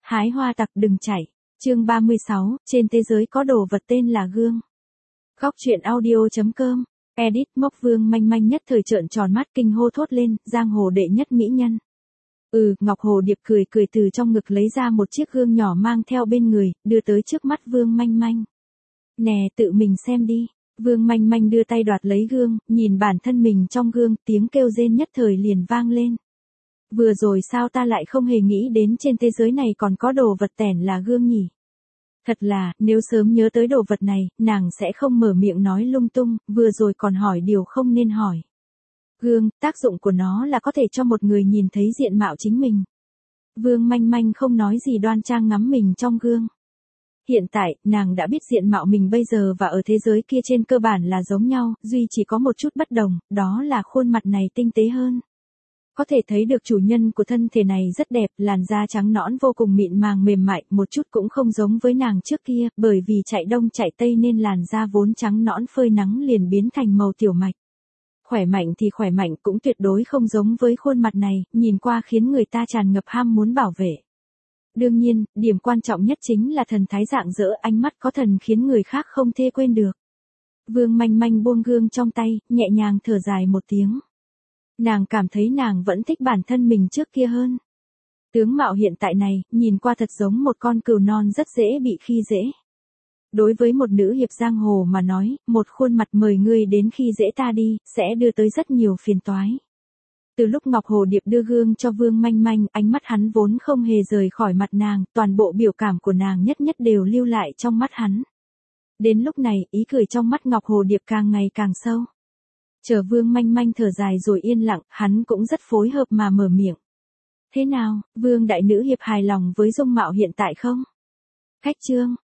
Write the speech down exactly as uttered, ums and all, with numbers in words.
Hái hoa tặc đừng chạy. Chương ba mươi sáu, trên thế giới có đồ vật tên là gương. Góc truyện audio chấm com. Edit mốc Vương Manh Manh nhất thời trợn tròn mắt kinh hô thốt lên, giang hồ đệ nhất mỹ nhân. Ừ, Ngọc Hồ Điệp cười cười từ trong ngực lấy ra một chiếc gương nhỏ mang theo bên người, đưa tới trước mắt Vương Manh Manh. Nè, tự mình xem đi. Vương Manh Manh đưa tay đoạt lấy gương, nhìn bản thân mình trong gương, tiếng kêu rên nhất thời liền vang lên. Vừa rồi sao ta lại không hề nghĩ đến trên thế giới này còn có đồ vật tẻn là gương nhỉ? Thật là, nếu sớm nhớ tới đồ vật này, nàng sẽ không mở miệng nói lung tung, vừa rồi còn hỏi điều không nên hỏi. Gương, tác dụng của nó là có thể cho một người nhìn thấy diện mạo chính mình. Vương Manh Manh không nói gì đoan trang ngắm mình trong gương. Hiện tại, nàng đã biết diện mạo mình bây giờ và ở thế giới kia trên cơ bản là giống nhau, duy chỉ có một chút bất đồng, đó là khuôn mặt này tinh tế hơn. Có thể thấy được chủ nhân của thân thể này rất đẹp, làn da trắng nõn vô cùng mịn màng mềm mại, một chút cũng không giống với nàng trước kia, bởi vì chạy đông chạy tây nên làn da vốn trắng nõn phơi nắng liền biến thành màu tiểu mạch. Khỏe mạnh thì khỏe mạnh cũng tuyệt đối không giống với khuôn mặt này, nhìn qua khiến người ta tràn ngập ham muốn bảo vệ. Đương nhiên, điểm quan trọng nhất chính là thần thái rạng rỡ, ánh mắt có thần khiến người khác không thể quên được. Vương Manh Manh buông gương trong tay, nhẹ nhàng thở dài một tiếng. Nàng cảm thấy nàng vẫn thích bản thân mình trước kia hơn. Tướng mạo hiện tại này, nhìn qua thật giống một con cừu non rất dễ bị khi dễ. Đối với một nữ hiệp giang hồ mà nói, một khuôn mặt mời ngươi đến khi dễ ta đi, sẽ đưa tới rất nhiều phiền toái. Từ lúc Ngọc Hồ Điệp đưa gương cho Vương Manh Manh, ánh mắt hắn vốn không hề rời khỏi mặt nàng, toàn bộ biểu cảm của nàng nhất nhất đều lưu lại trong mắt hắn. Đến lúc này, ý cười trong mắt Ngọc Hồ Điệp càng ngày càng sâu. Chờ Vương Manh Manh thở dài rồi yên lặng, hắn cũng rất phối hợp mà mở miệng. Thế nào, Vương đại nữ hiệp hài lòng với dung mạo hiện tại không? Cách chương,